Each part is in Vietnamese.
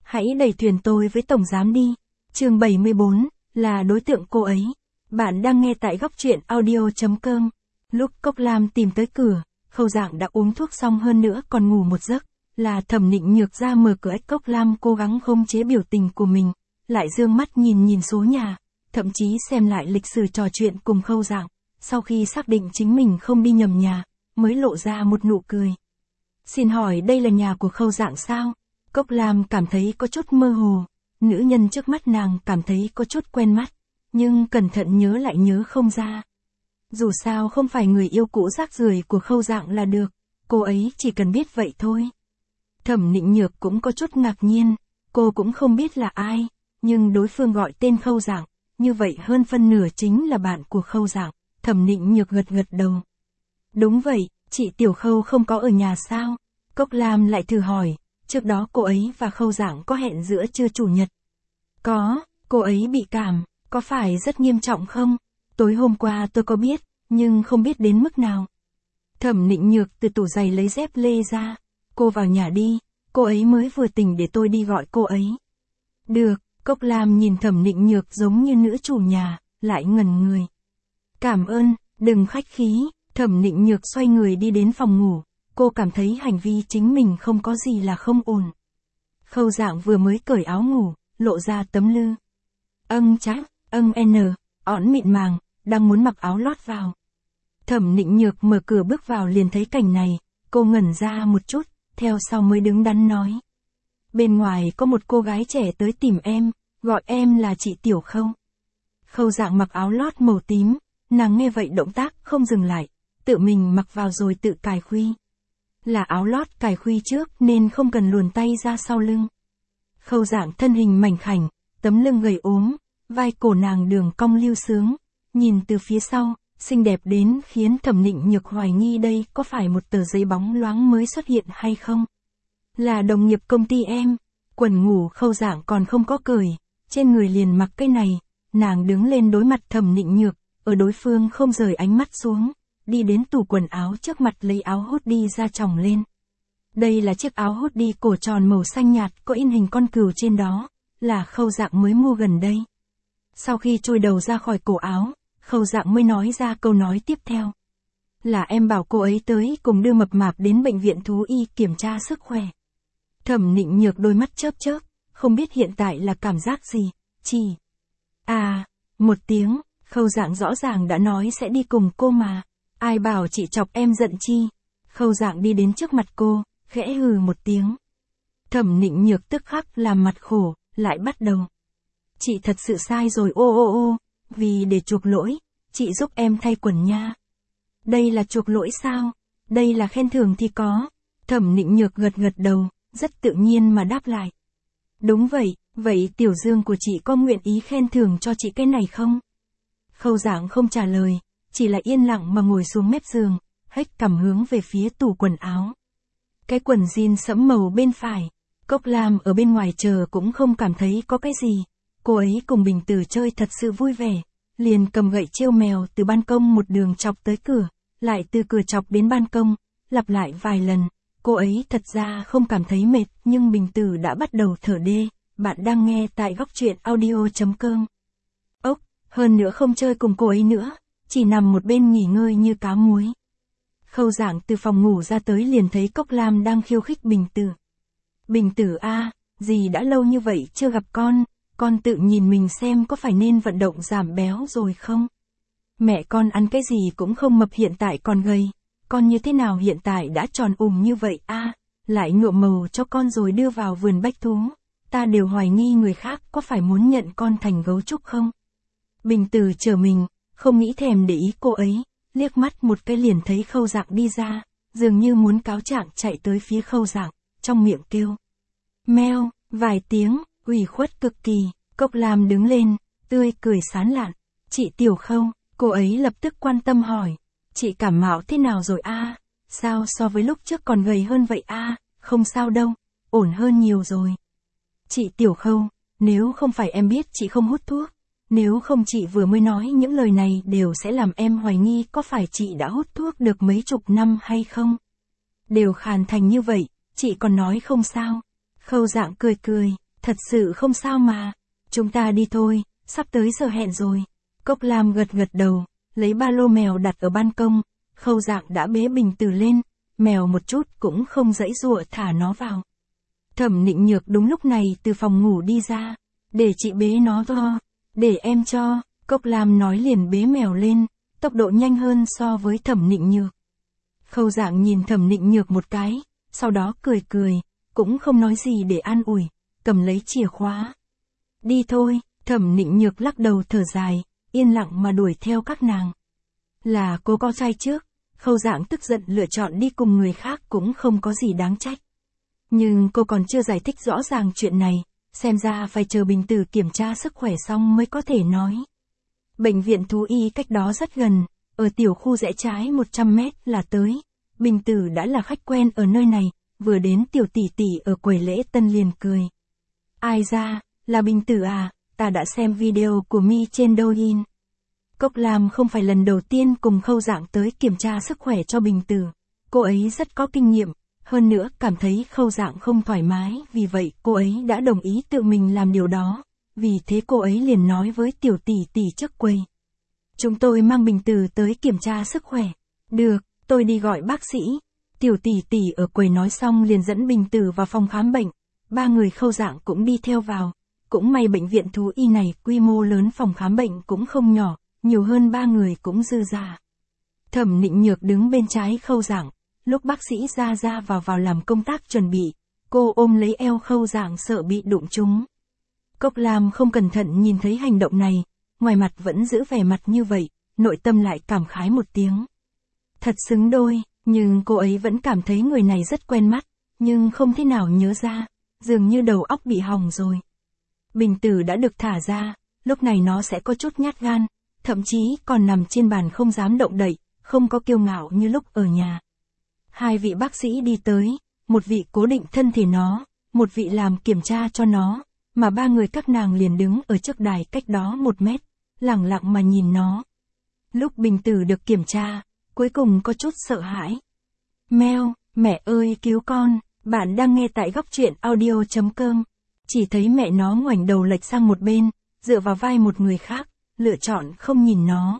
Hãy đẩy thuyền tôi với tổng giám đi. Chương 74, là đối tượng cô ấy. Bạn đang nghe tại góc truyện audio.com. Lúc Cốc Lam tìm tới cửa, Khâu Dạng đã uống thuốc xong hơn nữa còn ngủ một giấc. Là Thẩm Nịnh Nhược ra mở cửa. Cốc Lam cố gắng khống chế biểu tình của mình, lại dương mắt nhìn số nhà, thậm chí xem lại lịch sử trò chuyện cùng Khâu Dạng. Sau khi xác định chính mình không đi nhầm nhà, mới lộ ra một nụ cười. Xin hỏi đây là nhà của Khâu Dạng sao? Cốc Lam cảm thấy có chút mơ hồ, nữ nhân trước mắt nàng cảm thấy có chút quen mắt, nhưng cẩn thận nhớ lại nhớ không ra. Dù sao không phải người yêu cũ rác rưởi của Khâu Dạng là được, cô ấy chỉ cần biết vậy thôi. Thẩm Nịnh Nhược cũng có chút ngạc nhiên, cô cũng không biết là ai, nhưng đối phương gọi tên Khâu Dạng, như vậy hơn phân nửa chính là bạn của Khâu Dạng. Thẩm Nịnh Nhược gật đầu. Đúng vậy, chị Tiểu Khâu không có ở nhà sao? Cốc Lam lại thử hỏi, trước đó cô ấy và Khâu Dạng có hẹn giữa trưa chủ nhật. Có, cô ấy bị cảm, có phải rất nghiêm trọng không? Tối hôm qua tôi có biết, nhưng không biết đến mức nào. Thẩm Nịnh Nhược từ tủ giày lấy dép lê ra, cô vào nhà đi, cô ấy mới vừa tỉnh để tôi đi gọi cô ấy. Được, Cốc Lam nhìn Thẩm Nịnh Nhược giống như nữ chủ nhà, lại ngẩn người. Cảm ơn, đừng khách khí. Thẩm Nịnh Nhược xoay người đi đến phòng ngủ, cô cảm thấy hành vi chính mình không có gì là không ổn. Khâu Dạng vừa mới cởi áo ngủ, lộ ra tấm lư. Ỏn mịn màng, đang muốn mặc áo lót vào. Thẩm Nịnh Nhược mở cửa bước vào liền thấy cảnh này, cô ngẩn ra một chút, theo sau mới đứng đắn nói. Bên ngoài có một cô gái trẻ tới tìm em, gọi em là chị Tiểu Khâu. Khâu Dạng mặc áo lót màu tím, nàng nghe vậy động tác không dừng lại, tự mình mặc vào rồi tự cài khuy. Là áo lót cài khuy trước nên không cần luồn tay ra sau lưng. Khâu Dạng thân hình mảnh khảnh, tấm lưng gầy ốm, vai cổ nàng đường cong lưu sướng, nhìn từ phía sau, xinh đẹp đến khiến Thẩm Nịnh Nhược hoài nghi đây có phải một tờ giấy bóng loáng mới xuất hiện hay không. Là đồng nghiệp công ty em. Quần ngủ Khâu Dạng còn không có cởi, trên người liền mặc cái này, nàng đứng lên đối mặt Thẩm Nịnh Nhược, ở đối phương không rời ánh mắt xuống, đi đến tủ quần áo trước mặt lấy áo hoodie ra chồng lên. Đây là chiếc áo hoodie cổ tròn màu xanh nhạt có in hình con cừu trên đó, là Khâu Dạng mới mua gần đây. Sau khi chui đầu ra khỏi cổ áo, Khâu Dạng mới nói ra câu nói tiếp theo. Là em bảo cô ấy tới cùng đưa Mập Mạp đến bệnh viện thú y kiểm tra sức khỏe. Thẩm Nịnh Nhược đôi mắt chớp chớp, không biết hiện tại là cảm giác gì, một tiếng, Khâu Dạng rõ ràng đã nói sẽ đi cùng cô mà, ai bảo chị chọc em giận chi. Khâu Dạng đi đến trước mặt cô, khẽ hừ một tiếng. Thẩm Nịnh Nhược tức khắc làm mặt khổ, lại bắt đầu. Chị thật sự sai rồi vì để chuộc lỗi, chị giúp em thay quần nha. Đây là chuộc lỗi sao? Đây là khen thưởng thì có. Thẩm Nịnh Nhược gật đầu, rất tự nhiên mà đáp lại. Đúng vậy, vậy Tiểu Dương của chị có nguyện ý khen thưởng cho chị cái này không? Khâu Dạng không trả lời, chỉ là yên lặng mà ngồi xuống mép giường, hếch cằm hướng về phía tủ quần áo. Cái quần jean sẫm màu bên phải, Cốc Lam ở bên ngoài chờ cũng không cảm thấy có cái gì. Cô ấy cùng Bình Tử chơi thật sự vui vẻ, liền cầm gậy trêu mèo từ ban công một đường chọc tới cửa, lại từ cửa chọc đến ban công, lặp lại vài lần. Cô ấy thật ra không cảm thấy mệt, nhưng Bình Tử đã bắt đầu thở đê. Bạn đang nghe tại góc truyện audio.com. Hơn nữa không chơi cùng cô ấy nữa, chỉ nằm một bên nghỉ ngơi như cá muối. Khâu Dạng từ phòng ngủ ra tới liền thấy Cốc Lam đang khiêu khích Bình Tử. Bình Tử dì đã lâu như vậy chưa gặp con tự nhìn mình xem có phải nên vận động giảm béo rồi không? Mẹ con ăn cái gì cũng không mập hiện tại còn gầy, con như thế nào hiện tại đã tròn như vậy lại nhuộm màu cho con rồi đưa vào vườn bách thú, ta đều hoài nghi người khác có phải muốn nhận con thành gấu trúc không? Bình Tử chờ mình, không nghĩ thèm để ý cô ấy, liếc mắt một cái liền thấy Khâu Dạng đi ra, dường như muốn cáo trạng chạy tới phía Khâu Dạng, trong miệng kêu. Meo, vài tiếng, ủy khuất cực kỳ. Cốc Lam đứng lên, tươi cười sán lạn. Chị Tiểu Khâu, cô ấy lập tức quan tâm hỏi. Chị cảm mạo thế nào rồi Sao so với lúc trước còn gầy hơn vậy Không sao đâu, ổn hơn nhiều rồi. Chị Tiểu Khâu, nếu không phải em biết chị không hút thuốc, nếu không chị vừa mới nói những lời này đều sẽ làm em hoài nghi có phải chị đã hút thuốc được mấy chục năm hay không. Đều khàn thành như vậy, chị còn nói không sao. Khâu Dạng cười, Thật sự không sao mà. Chúng ta đi thôi, sắp tới giờ hẹn rồi. Cốc Lam gật gật đầu, lấy ba lô mèo đặt ở ban công. Khâu Dạng đã bế Bình Tử lên, mèo một chút cũng không giãy giụa thả nó vào. Thẩm Nịnh Nhược đúng lúc này từ phòng ngủ đi ra. Để chị bế nó cho. Để em cho. Cốc Lam nói liền bế mèo lên, tốc độ nhanh hơn so với Thẩm Nịnh Nhược. Khâu Dạng nhìn Thẩm Nịnh Nhược một cái, sau đó cười cười, cũng không nói gì để an ủi, cầm lấy chìa khóa. Đi thôi. Thẩm Nịnh Nhược lắc đầu thở dài, yên lặng mà đuổi theo các nàng. Là cô có trai trước, Khâu Dạng tức giận lựa chọn đi cùng người khác cũng không có gì đáng trách. Nhưng cô còn chưa giải thích rõ ràng chuyện này, xem ra phải chờ Bình Tử kiểm tra sức khỏe xong mới có thể nói. Bệnh viện thú y cách đó rất gần, ở tiểu khu rẽ trái 100 mét là tới. Bình Tử đã là khách quen ở nơi này, vừa đến Tiểu tỷ tỷ ở quầy lễ tân liền cười. Ai ra, là Bình Tử à, ta đã xem video của mi trên Douyin. Cốc Lam không phải lần đầu tiên cùng Khâu Dạng tới kiểm tra sức khỏe cho Bình Tử. Cô ấy rất có kinh nghiệm, hơn nữa cảm thấy Khâu Dạng không thoải mái, vì vậy cô ấy đã đồng ý tự mình làm điều đó. Vì thế cô ấy liền nói với Tiểu tỷ tỷ trước quầy. Chúng tôi mang Bình Tử tới kiểm tra sức khỏe. Được, tôi đi gọi bác sĩ. Tiểu tỷ tỷ ở quầy nói xong liền dẫn Bình Tử vào phòng khám bệnh. Ba người Khâu Dạng cũng đi theo vào. Cũng may bệnh viện thú y này quy mô lớn, phòng khám bệnh cũng không nhỏ, nhiều hơn 3 người cũng dư dả. Thẩm Nịnh Nhược đứng bên trái Khâu Dạng, lúc bác sĩ ra vào làm công tác chuẩn bị, cô ôm lấy eo Khâu Dạng sợ bị đụng trúng. Cốc Lam không cẩn thận nhìn thấy hành động này, ngoài mặt vẫn giữ vẻ mặt như vậy, nội tâm lại cảm khái một tiếng. Thật xứng đôi, nhưng cô ấy vẫn cảm thấy người này rất quen mắt, nhưng không thể nào nhớ ra, dường như đầu óc bị hỏng rồi. Bình Tử đã được thả ra, lúc này nó sẽ có chút nhát gan, thậm chí còn nằm trên bàn không dám động đậy, không có kiêu ngạo như lúc ở nhà. 2 vị bác sĩ đi tới, một vị cố định thân thể nó, một vị làm kiểm tra cho nó, mà 3 người các nàng liền đứng ở trước đài cách đó 1 mét, lặng lặng mà nhìn nó. Lúc Bình Tử được kiểm tra, cuối cùng có chút sợ hãi. Meo, mẹ ơi cứu con, bạn đang nghe tại Góc Truyện Audio.com. Chỉ thấy mẹ nó ngoảnh đầu lệch sang một bên, dựa vào vai một người khác, lựa chọn không nhìn nó.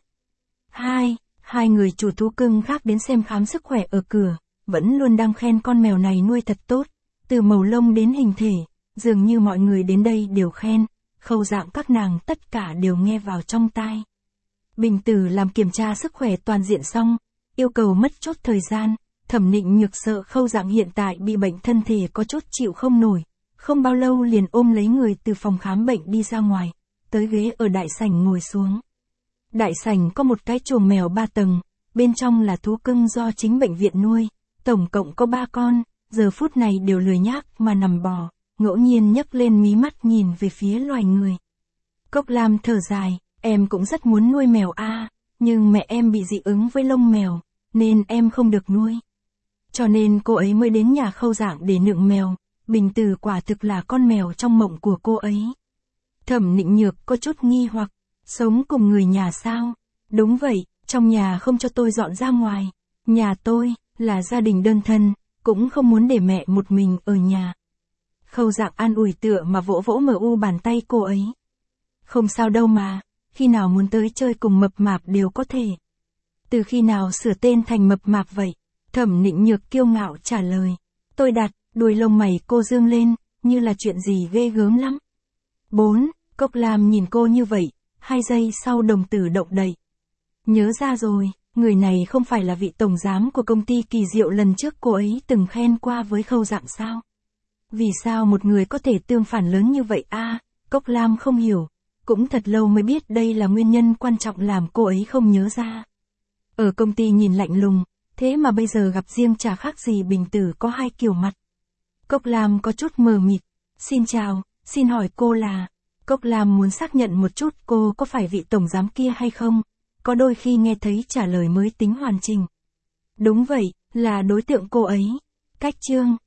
Hai người chủ thú cưng khác đến xem khám sức khỏe ở cửa, vẫn luôn đang khen con mèo này nuôi thật tốt, từ màu lông đến hình thể, dường như mọi người đến đây đều khen, Khâu Dạng các nàng tất cả đều nghe vào trong tai. Bình Tử làm kiểm tra sức khỏe toàn diện xong, yêu cầu mất chút thời gian, Thẩm Nịnh Nhược sợ Khâu Dạng hiện tại bị bệnh thân thể có chút chịu không nổi, không bao lâu liền ôm lấy người từ phòng khám bệnh đi ra ngoài, tới ghế ở đại sảnh ngồi xuống. Đại sảnh có một cái chuồng mèo 3 tầng, bên trong là thú cưng do chính bệnh viện nuôi, tổng cộng có 3 con, giờ phút này đều lười nhác mà nằm bò, ngẫu nhiên nhấc lên mí mắt nhìn về phía loài người. Cốc Lam thở dài, em cũng rất muốn nuôi mèo a, nhưng mẹ em bị dị ứng với lông mèo, nên em không được nuôi. Cho nên cô ấy mới đến nhà Khâu Dạng để nựng mèo, Bình Tử quả thực là con mèo trong mộng của cô ấy. Thẩm Nịnh Nhược có chút nghi hoặc, sống cùng người nhà sao? Đúng vậy, trong nhà không cho tôi dọn ra ngoài. Nhà tôi là gia đình đơn thân, cũng không muốn để mẹ một mình ở nhà. Khâu Dạng an ủi tựa mà vỗ vỗ bàn tay cô ấy. Không sao đâu mà, khi nào muốn tới chơi cùng Mập Mạp đều có thể. Từ khi nào sửa tên thành Mập Mạp vậy? Thẩm Nịnh Nhược kiêu ngạo trả lời. Tôi đặt, đuôi lông mày cô dương lên, như là chuyện gì ghê gớm lắm. 4. Cốc Lam nhìn cô như vậy, 2 giây sau đồng tử động đậy. Nhớ ra rồi, người này không phải là vị tổng giám của công ty Kỳ Diệu lần trước cô ấy từng khen qua với Khâu Dạng sao? Vì sao một người có thể tương phản lớn như vậy a? Cốc Lam không hiểu, cũng thật lâu mới biết đây là nguyên nhân quan trọng làm cô ấy không nhớ ra. Ở công ty nhìn lạnh lùng, thế mà bây giờ gặp riêng chả khác gì Bình Tử có 2 kiểu mặt. Cốc Lam có chút mờ mịt. Xin chào, xin hỏi cô là... Cốc Lam muốn xác nhận một chút cô có phải vị tổng giám kia hay không, có đôi khi nghe thấy trả lời mới tính hoàn chỉnh. Đúng vậy, là đối tượng cô ấy. Cách chương